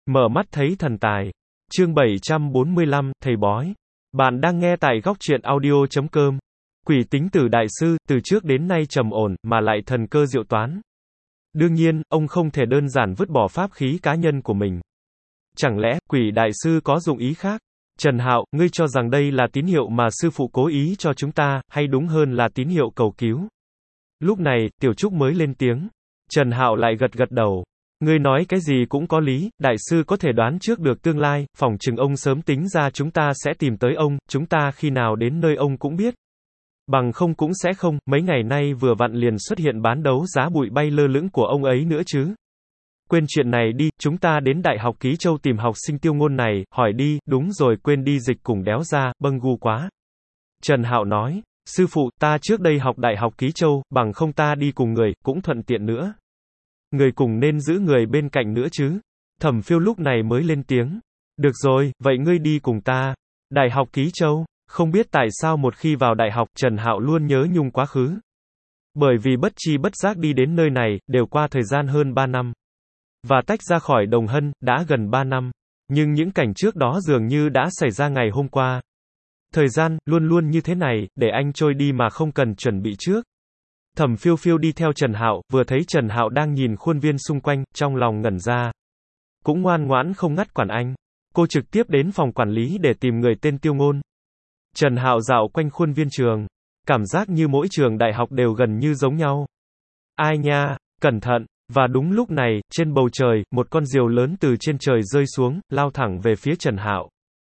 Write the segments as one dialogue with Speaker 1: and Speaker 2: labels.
Speaker 1: Mở mắt thấy thần tài. Chương 745, Thầy bói. Bạn đang nghe tại góc truyện audio.com. Quỷ tính tử đại sư, từ trước đến nay trầm ổn, mà lại thần cơ diệu toán. Đương nhiên, ông không thể đơn giản vứt bỏ pháp khí cá nhân của mình. Chẳng lẽ, quỷ đại sư có dụng ý khác? Trần Hạo, ngươi cho rằng đây là tín hiệu mà sư phụ cố ý cho chúng ta, hay đúng hơn là tín hiệu cầu cứu? Lúc này, Tiểu Trúc mới lên tiếng. Trần Hạo lại gật gật đầu. Ngươi nói cái gì cũng có lý, đại sư có thể đoán trước được tương lai, phỏng chừng ông sớm tính ra chúng ta sẽ tìm tới ông, chúng ta khi nào đến nơi ông cũng biết. Bằng không cũng sẽ không, mấy ngày nay vừa vặn liền xuất hiện bán đấu giá bụi bay lơ lửng của ông ấy nữa chứ. Quên chuyện này đi, chúng ta đến Đại học Ký Châu tìm học sinh Tiêu Ngôn này, hỏi đi, đúng rồi quên đi dịch cùng đéo ra, bâng gu quá. Trần Hạo nói, sư phụ, ta trước đây học Đại học Ký Châu, bằng không ta đi cùng người, cũng thuận tiện nữa. Người cùng nên giữ người bên cạnh nữa chứ. Thẩm Phiêu lúc này mới lên tiếng. Được rồi, vậy ngươi đi cùng ta. Đại học Ký Châu. Không biết tại sao một khi vào đại học, Trần Hạo luôn nhớ nhung quá khứ. Bởi vì bất chi bất giác đi đến nơi này, đều qua thời gian hơn 3 năm. Và tách ra khỏi Đồng Hân, đã gần 3 năm. Nhưng những cảnh trước đó dường như đã xảy ra ngày hôm qua. Thời gian, luôn luôn như thế này, để anh trôi đi mà không cần chuẩn bị trước. Thẩm Phiêu Phiêu đi theo Trần Hạo, vừa thấy Trần Hạo đang nhìn khuôn viên xung quanh, trong lòng ngẩn ra. Cũng ngoan ngoãn không ngắt quản anh. Cô trực tiếp đến phòng quản lý để tìm người tên Tiêu Ngôn. Trần Hạo dạo quanh khuôn viên trường. Cảm giác như mỗi trường đại học đều gần như giống nhau. Ai nha, cẩn thận. Và đúng lúc này, trên bầu trời, một con diều lớn từ trên trời rơi xuống, lao thẳng về phía Trần Hạo.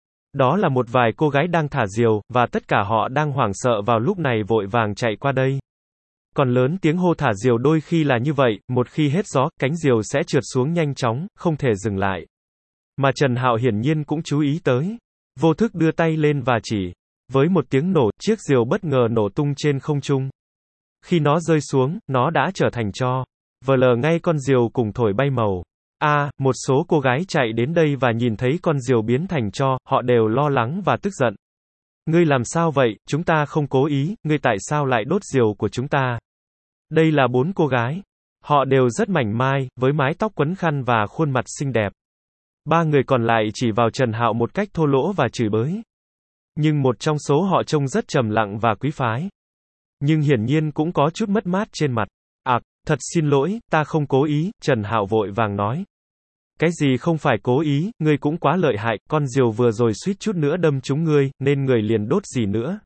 Speaker 1: Đó là một vài cô gái đang thả diều, và tất cả họ đang hoảng sợ vào lúc này vội vàng chạy qua đây. Còn lớn tiếng hô thả diều đôi khi là như vậy, một khi hết gió, cánh diều sẽ trượt xuống nhanh chóng, không thể dừng lại. Mà Trần Hạo hiển nhiên cũng chú ý tới. Vô thức đưa tay lên và chỉ. Với một tiếng nổ, chiếc diều bất ngờ nổ tung trên không trung. Khi nó rơi xuống, nó đã trở thành tro. Vờ lờ ngay con diều cùng thổi bay màu. Một số cô gái chạy đến đây và nhìn thấy con diều biến thành tro, họ đều lo lắng và tức giận. Ngươi làm sao vậy, chúng ta không cố ý, ngươi tại sao lại đốt diều của chúng ta? Đây là 4 cô gái. Họ đều rất mảnh mai, với mái tóc quấn khăn và khuôn mặt xinh đẹp. 3 người còn lại chỉ vào Trần Hạo một cách thô lỗ và chửi bới. Nhưng một trong số họ trông rất trầm lặng và quý phái. Nhưng hiển nhiên cũng có chút mất mát trên mặt. Thật xin lỗi, ta không cố ý, Trần Hạo vội vàng nói. Cái gì không phải cố ý, ngươi cũng quá lợi hại, con diều vừa rồi suýt chút nữa đâm trúng ngươi, nên người liền đốt gì nữa.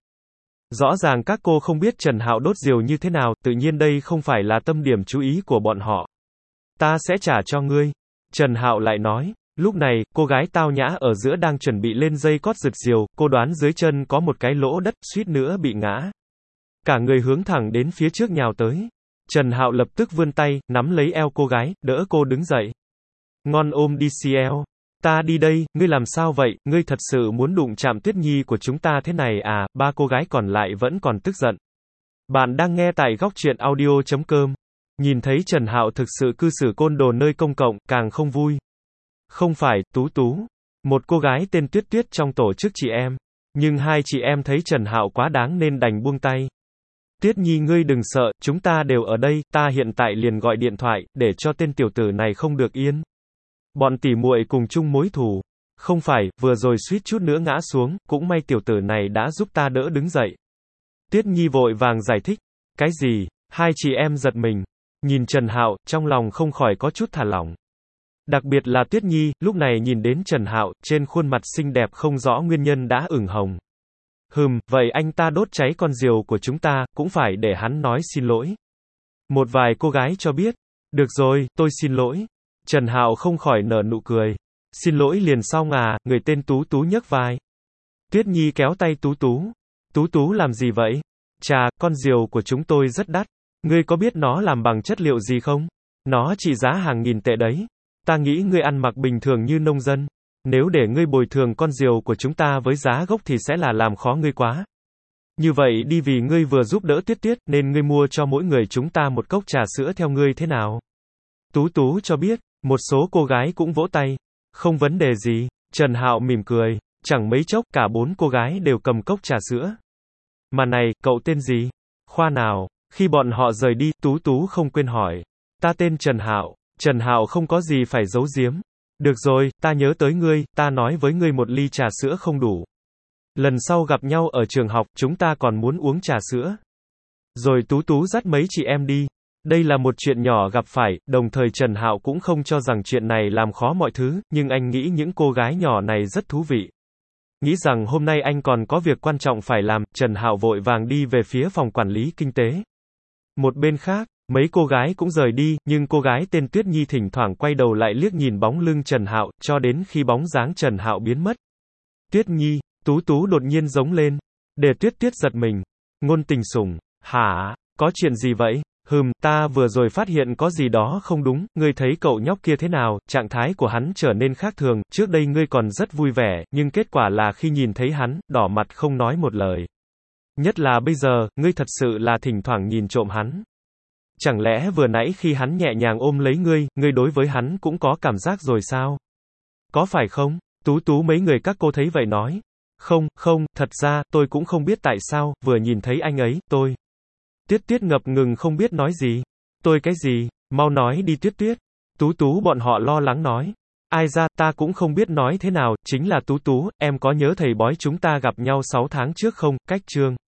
Speaker 1: Rõ ràng các cô không biết Trần Hạo đốt diều như thế nào, tự nhiên đây không phải là tâm điểm chú ý của bọn họ. Ta sẽ trả cho ngươi. Trần Hạo lại nói. Lúc này, cô gái tao nhã ở giữa đang chuẩn bị lên dây cót giật diều, cô đoán dưới chân có một cái lỗ đất, suýt nữa bị ngã. Cả người hướng thẳng đến phía trước nhào tới. Trần Hạo lập tức vươn tay, nắm lấy eo cô gái, đỡ cô đứng dậy. Ngon ôm đi CL. Ta đi đây, ngươi làm sao vậy, ngươi thật sự muốn đụng chạm Tuyết Nhi của chúng ta thế này à? 3 cô gái còn lại vẫn còn tức giận. Bạn đang nghe tại góc truyện audio.com. Nhìn thấy Trần Hạo thực sự cư xử côn đồ nơi công cộng, càng không vui. Không phải, Tú Tú. Một cô gái tên Tuyết Tuyết trong tổ chức chị em. Nhưng hai chị em thấy Trần Hạo quá đáng nên đành buông tay. Tuyết Nhi ngươi đừng sợ, chúng ta đều ở đây, ta hiện tại liền gọi điện thoại, để cho tên tiểu tử này không được yên. Bọn tỉ muội cùng chung mối thù. Không phải, vừa rồi suýt chút nữa ngã xuống, cũng may tiểu tử này đã giúp ta đỡ đứng dậy. Tuyết Nhi vội vàng giải thích. Cái gì? Hai chị em giật mình. Nhìn Trần Hạo, trong lòng không khỏi có chút thả lỏng. Đặc biệt là Tuyết Nhi, lúc này nhìn đến Trần Hạo, trên khuôn mặt xinh đẹp không rõ nguyên nhân đã ửng hồng. Vậy anh ta đốt cháy con diều của chúng ta, cũng phải để hắn nói xin lỗi. Một vài cô gái cho biết. Được rồi, tôi xin lỗi. Trần Hạo không khỏi nở nụ cười. Xin lỗi liền xong à, người tên Tú Tú nhấc vai. Tuyết Nhi kéo tay Tú Tú. Tú Tú làm gì vậy? Chà, con diều của chúng tôi rất đắt. Ngươi có biết nó làm bằng chất liệu gì không? Nó trị giá hàng nghìn tệ đấy. Ta nghĩ ngươi ăn mặc bình thường như nông dân. Nếu để ngươi bồi thường con diều của chúng ta với giá gốc thì sẽ là làm khó ngươi quá. Như vậy đi, vì ngươi vừa giúp đỡ Tuyết Tuyết, nên ngươi mua cho mỗi người chúng ta một cốc trà sữa theo ngươi thế nào? Tú Tú cho biết. Một số cô gái cũng vỗ tay. Không vấn đề gì. Trần Hạo mỉm cười. Chẳng mấy chốc, cả 4 cô gái đều cầm cốc trà sữa. Mà này, cậu tên gì? Khoa nào? Khi bọn họ rời đi, Tú Tú không quên hỏi. Ta tên Trần Hạo. Trần Hạo không có gì phải giấu giếm. Được rồi, ta nhớ tới ngươi, ta nói với ngươi một ly trà sữa không đủ. Lần sau gặp nhau ở trường học, chúng ta còn muốn uống trà sữa. Rồi Tú Tú dắt mấy chị em đi. Đây là một chuyện nhỏ gặp phải, đồng thời Trần Hạo cũng không cho rằng chuyện này làm khó mọi thứ, nhưng anh nghĩ những cô gái nhỏ này rất thú vị. Nghĩ rằng hôm nay anh còn có việc quan trọng phải làm, Trần Hạo vội vàng đi về phía phòng quản lý kinh tế. Một bên khác, mấy cô gái cũng rời đi, nhưng cô gái tên Tuyết Nhi thỉnh thoảng quay đầu lại liếc nhìn bóng lưng Trần Hạo, cho đến khi bóng dáng Trần Hạo biến mất. Tuyết Nhi, Tú Tú đột nhiên giống lên. Để Tuyết Tuyết giật mình. Ngôn Tình Sủng, hả, có chuyện gì vậy? Ta vừa rồi phát hiện có gì đó không đúng, ngươi thấy cậu nhóc kia thế nào, trạng thái của hắn trở nên khác thường, trước đây ngươi còn rất vui vẻ, nhưng kết quả là khi nhìn thấy hắn, đỏ mặt không nói một lời. Nhất là bây giờ, ngươi thật sự là thỉnh thoảng nhìn trộm hắn. Chẳng lẽ vừa nãy khi hắn nhẹ nhàng ôm lấy ngươi đối với hắn cũng có cảm giác rồi sao? Có phải không? Tú Tú mấy người các cô thấy vậy nói. Không, thật ra, tôi cũng không biết tại sao, vừa nhìn thấy anh ấy, tôi. Tuyết Tuyết ngập ngừng không biết nói gì. Tôi cái gì? Mau nói đi Tuyết Tuyết. Tú Tú bọn họ lo lắng nói. Ai ra, ta cũng không biết nói thế nào, chính là Tú Tú, em có nhớ thầy bói chúng ta gặp nhau 6 tháng trước không, cách chương.